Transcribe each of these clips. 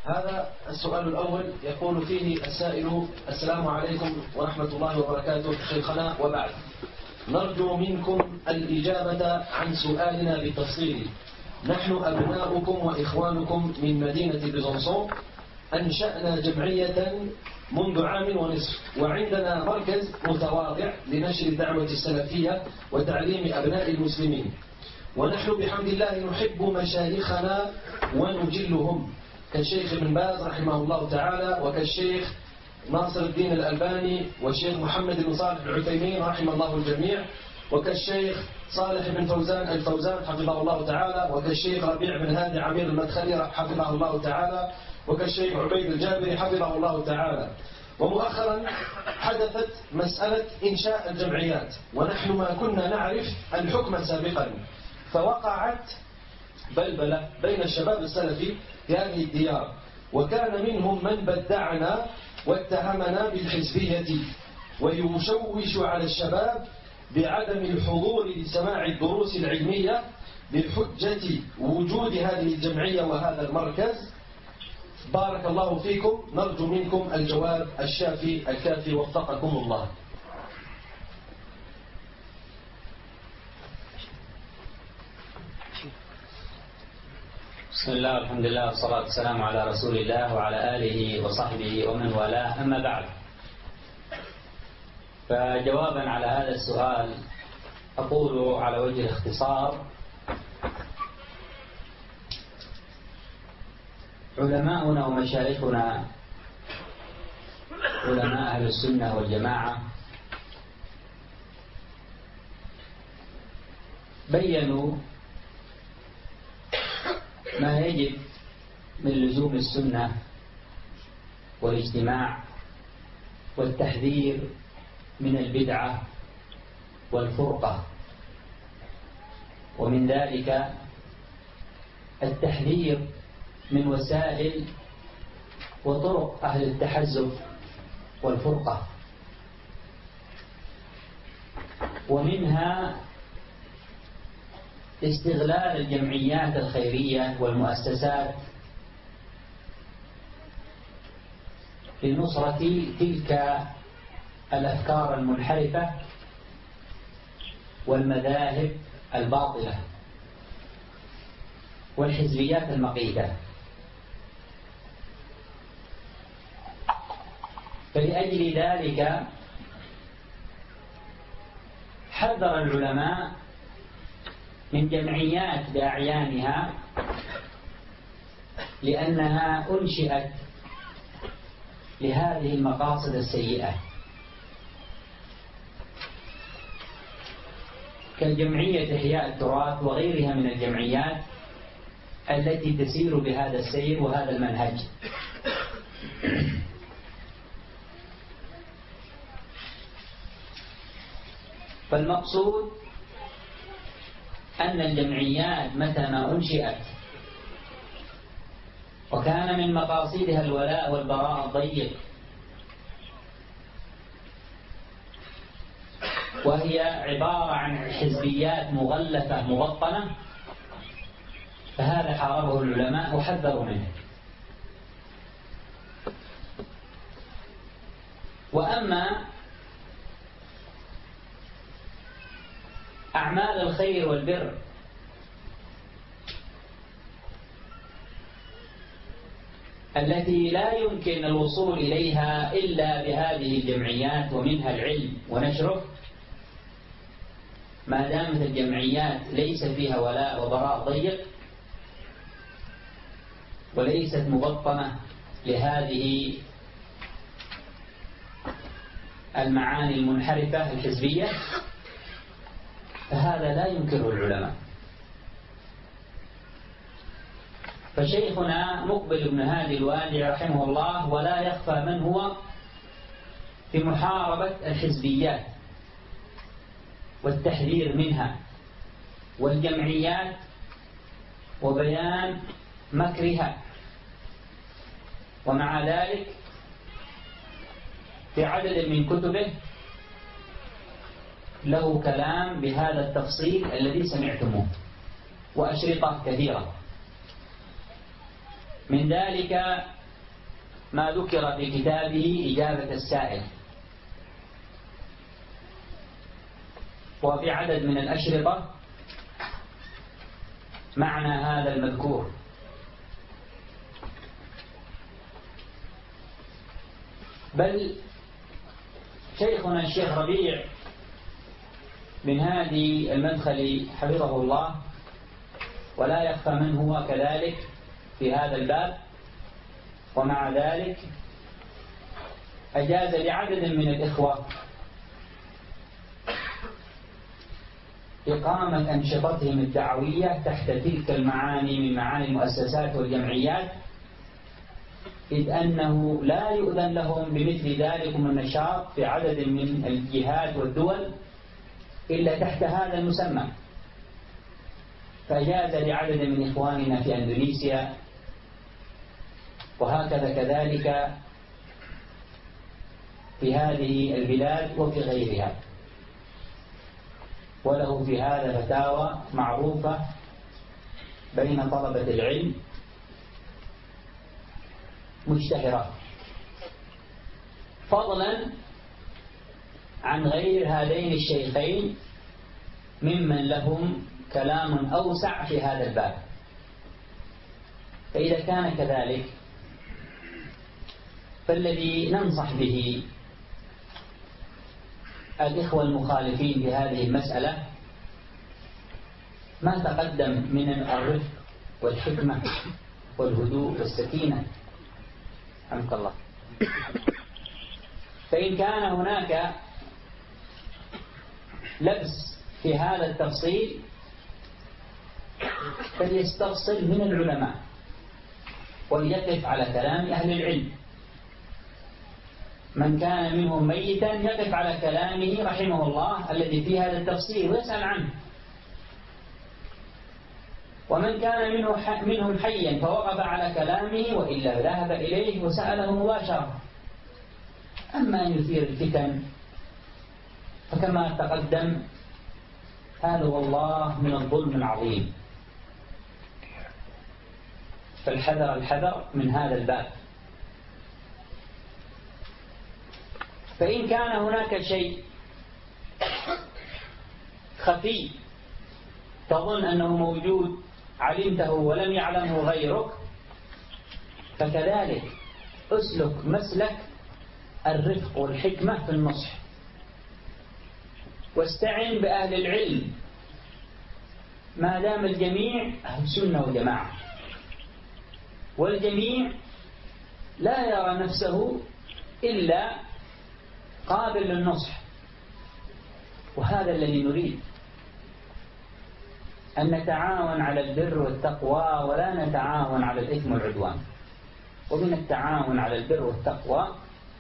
هذا السؤال الأول يقول فيه السائل: السلام عليكم ورحمة الله وبركاته شيخنا، وبعد، نرجو منكم الإجابة عن سؤالنا بالتفصيل. نحن أبناؤكم وإخوانكم من مدينة بيزنطة، أنشأنا جمعية منذ عام ونصف، وعندنا مركز متواضع لنشر الدعوة السلفية وتعليم أبناء المسلمين، ونحن بحمد الله نحب مشايخنا ونجلهم كالشيخ ابن باز رحمه الله تعالى، وكالشيخ ناصر الدين الألباني، والشيخ محمد بن صالح العثيمين رحم الله الجميع، وكالشيخ صالح بن فوزان الفوزان حفظه الله تعالى، وكالشيخ ربيع بن هادي عمير المدخلي حفظه الله تعالى، وكالشيخ عبيد الجابري حفظه الله تعالى. ومؤخرا حدثت مسألة إنشاء الجمعيات، ونحن ما كنا نعرف الحكم سابقا، فوقعت بلبلة بين الشباب السلفي في هذه الديار، وكان منهم من بدعنا واتهمنا بالحزبية ويشوش على الشباب بعدم الحضور لسماع الدروس العلمية بحجة وجود هذه الجمعية وهذا المركز. بارك الله فيكم، نرجو منكم الجواب الشافي الكافي، وفقكم الله. بسم الله والحمد لله والصلاة والسلام على رسول الله وعلى آله وصحبه ومن والاه، أما بعد، فجوابا على هذا السؤال أقول على وجه الاختصار: علماؤنا ومشايخنا علماء أهل السنة والجماعة بيّنوا ما يجب من لزوم السنة والاجتماع والتحذير من البدعة والفرقة، ومن ذلك التحذير من وسائل وطرق أهل التحزب والفرقة، ومنها استغلال الجمعيات الخيرية والمؤسسات لنصرة تلك الأفكار المنحرفة والمذاهب الباطلة والحزبيات المقيتة. فلأجل ذلك حذر العلماء من جمعيات بأعيانها، لأنها أنشئت لهذه المقاصد السيئة، كالجمعية إحياء التراث وغيرها من الجمعيات التي تسير بهذا السير وهذا المنهج. فالمقصود أن الجمعيات متى ما أنشئت وكان من مقاصدها الولاء والبراء الضيق، وهي عبارة عن حزبيات مغلفة مبطنة، فهذا حاربه العلماء وحذروا منه. وأما أعمال الخير والبر التي لا يمكن الوصول إليها إلا بهذه الجمعيات ومنها العلم ونشره، ما دامت الجمعيات ليس فيها ولاء وبراء ضيق وليست مبطنة لهذه المعاني المنحرفة الحزبية، فهذا لا ينكره العلماء. فشيخنا مقبل بن هادي الوادي رحمه الله ولا يخفى من هو في محاربة الحزبيات والتحذير منها والجمعيات وبيان مكرها، ومع ذلك في عدد من كتبه له كلام بهذا التفصيل الذي سمعتموه، وأشرطة كثيرة. من ذلك ما ذكر في كتابه إجابة السائل، وفي عدد من الأشرطة معنى هذا المذكور. بل شيخنا الشيخ ربيع بن هادي المدخلي حفظه الله، ولا يخفى من هو كذلك في هذا الباب، ومع ذلك أجاز لعدد من الإخوة إقامة أنشطتهم الدعوية تحت تلك المعاني من معاني المؤسسات والجمعيات، إذ أنه لا يؤذن لهم بمثل ذلك النشاط في عدد من الجهات والدول إلا تحت هذا المسمى. فجاز لعدد من إخواننا في أندونيسيا، وهكذا كذلك في هذه البلاد وفي غيرها، وله في هذا فتاوى معروفة بين طلبة العلم مشتهرة، فضلا عن غير هذين الشيخين ممن لهم كلام أوسع في هذا الباب. فإذا كان كذلك فالذي ننصح به الإخوة المخالفين في هذه المسألة ما تقدم من الرفق والحكمة والهدوء والسكينة. رحمك الله. فإن كان هناك لبس في هذا التفصيل فليستفصل من العلماء وليقف على كلام أهل العلم. من كان منهم ميتا يقف على كلامه رحمه الله الذي في هذا التفصيل ويسأل عنه، ومن كان منهم حيا فوقف على كلامه وإلا ذهب إليه وسأله مباشرة. أما أن يثير الفتن فكما تقدم هذا والله من الظلم العظيم، فالحذر الحذر من هذا الباب. فإن كان هناك شيء خفي تظن أنه موجود علمته ولم يعلمه غيرك، فكذلك أسلك مسلك الرفق والحكمة في النصح، واستعن بأهل العلم ما دام الجميع أهل سنة وجماعة، والجميع لا يرى نفسه إلا قابل للنصح. وهذا الذي نريد، أن نتعاون على البر والتقوى ولا نتعاون على الإثم والعدوان. ومن التعاون على البر والتقوى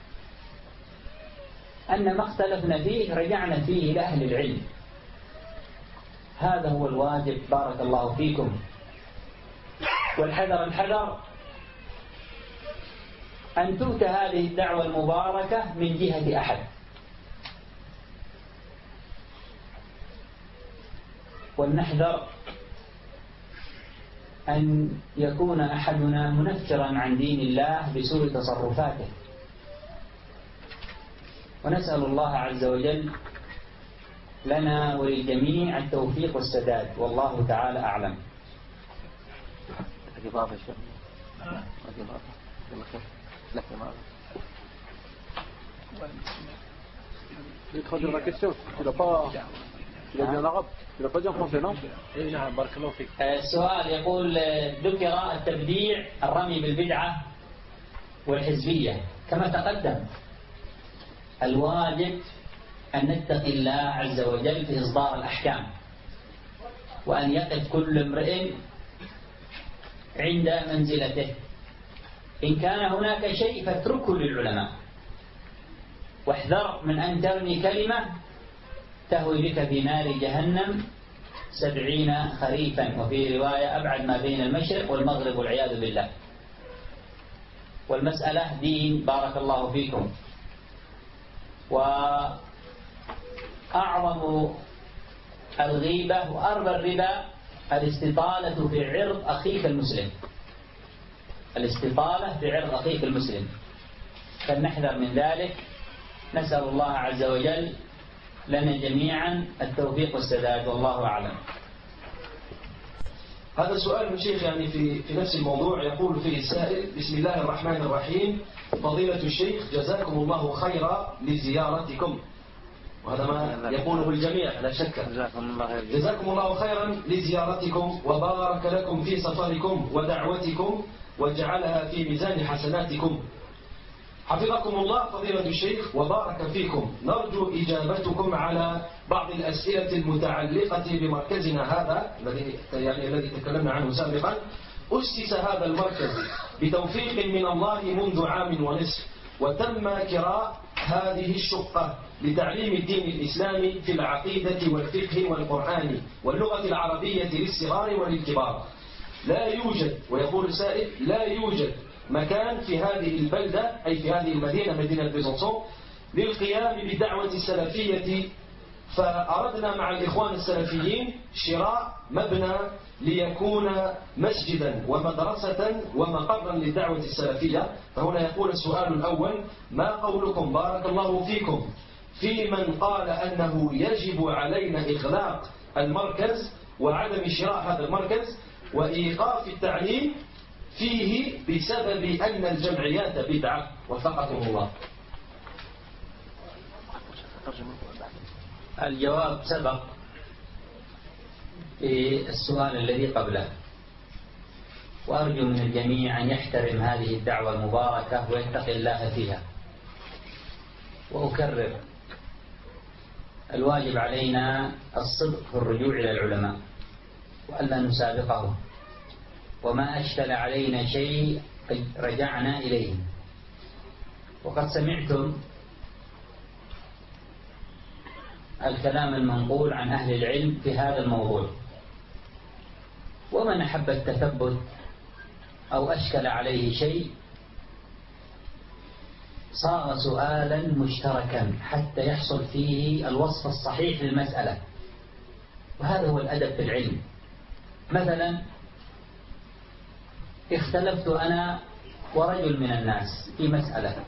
أن ما اختلفنا فيه رجعنا فيه إلى أهل العلم. هذا هو الواجب. بارك الله فيكم. والحذر الحذر أن تؤتى هذه الدعوة المباركة من جهة أحد، ولنحذر أن يكون أحدنا منفرا عن دين الله بسوء تصرفاته. ونسأل الله عز وجل لنا وللجميع التوفيق والسداد، والله تعالى أعلم. السؤال يقول: ذكر التبديع الرمي بالبدعة والحزبية كما تقدم. الواجب أن نتقي الله عز وجل في إصدار الأحكام، وأن يقف كل امرئ عند منزلته. إن كان هناك شيء فاتركه للعلماء، واحذر من أن ترمي كلمة تهوي بك في نار جهنم 70 خريفا، وفي رواية أبعد ما بين المشرق والمغرب والعياذ بالله. والمسألة دين. بارك الله فيكم. وأعظم الغيبة وأربى الربا الاستطالة في عرض أخيك المسلم. الاستطالة في عرض أخيك المسلم، فلنحذر من ذلك. نسأل الله عز وجل لنا جميعا التوفيق والسداد، والله أعلم. هذا السؤال من شيخ يعني في نفس الموضوع. يقول فيه السائل: بسم الله الرحمن الرحيم، فضيلة الشيخ جزاكم الله خيرا لزيارتكم. وهذا ما يقوله الجميع لا شك. جزاكم الله خيرا لزيارتكم، وبارك لكم في سفركم ودعوتكم، وجعلها في ميزان حسناتكم. حفظكم الله فضيلة الشيخ وبارك فيكم. نرجو إجابتكم على بعض الأسئلة المتعلقة بمركزنا هذا الذي تكلمنا عنه سابقا. أسس هذا المركز بتوفيق من الله منذ عام ونصف، وتم كراء هذه الشقة لتعليم الدين الإسلامي في العقيدة والفقه والقرآن واللغة العربية للصغار وللكبار. لا يوجد، ويقول السائل، لا يوجد مكان في هذه البلدة أي في هذه المدينة، مدينة بيزنطون، للقيام بالدعوة السلفية. فأردنا مع الإخوان السلفيين شراء مبنى ليكون مسجدا ومدرسة ومقرا للدعوة السلفية. فهنا يقول السؤال الأول: ما قولكم بارك الله فيكم في من قال أنه يجب علينا إغلاق المركز وعدم شراء هذا المركز وإيقاف التعليم فيه بسبب أن الجمعيات بدعة؟ وفقكم الله. الجواب سبق في السؤال الذي قبله، وأرجو من الجميع أن يحترم هذه الدعوة المباركة ويتقي الله فيها. وأكرر: الواجب علينا الصدق في الرجوع إلى العلماء وألا نسابقهم، وما أشكل علينا شيء رجعنا إليه. وقد سمعتم الكلام المنقول عن أهل العلم في هذا الموضوع، ومن أحب التثبت أو أشكل عليه شيء صار سؤالا مشتركا حتى يحصل فيه الوصف الصحيح للمسألة، وهذا هو الأدب في العلم. مثلا اختلفت أنا ورجل من الناس في مسألة،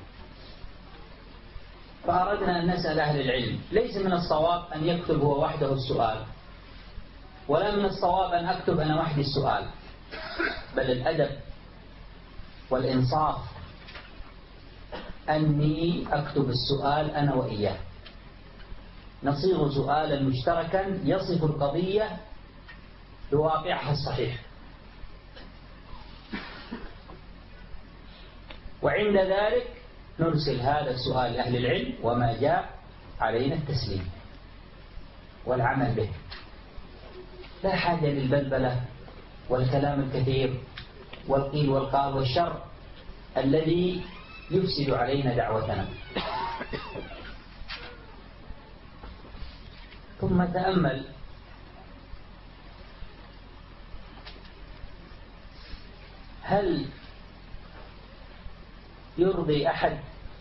فأردنا أن نسأل أهل العلم. ليس من الصواب أن يكتب هو وحده السؤال، ولا من الصواب أن أكتب أنا وحدي السؤال، بل الأدب والإنصاف أني أكتب السؤال أنا وإياه، نصيغ سؤالا مشتركا يصف القضية بواقعها الصحيح، وعند ذلك نرسل هذا السؤال لأهل العلم، وما جاء علينا التسليم والعمل به. لا حاجة للبلبلة والكلام الكثير والقيل والقال والشر الذي يفسد علينا دعوتنا. ثم تأمل هل يرضي أحد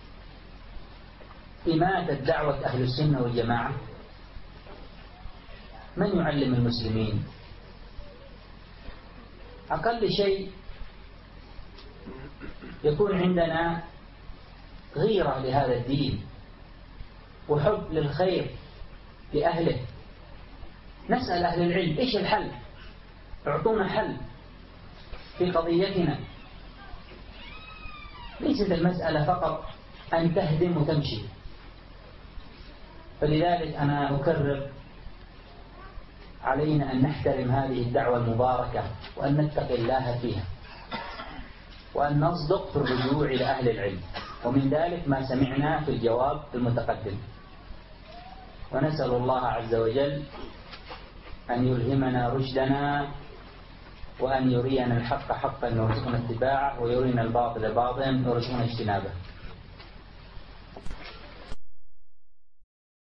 إماتة دعوة أهل السنة والجماعة؟ من يعلم المسلمين؟ أقل شيء يكون عندنا غيرة لهذا الدين وحب للخير لأهله. نسأل أهل العلم إيش الحل؟ اعطونا حل في قضيتنا. ليست المسألة فقط أن تهدم وتمشي. فلذلك أنا أكرر: علينا أن نحترم هذه الدعوة المباركة، وأن نتقي الله فيها، وأن نصدق في الرجوع إلى أهل العلم، ومن ذلك ما سمعنا في الجواب المتقدم. ونسأل الله عز وجل أن يلهمنا رشدنا، وأن يرينا الحق حقا ويرزقنا اتباعه، ويرينا الباطل باطلا ويرزقنا اجتنابه.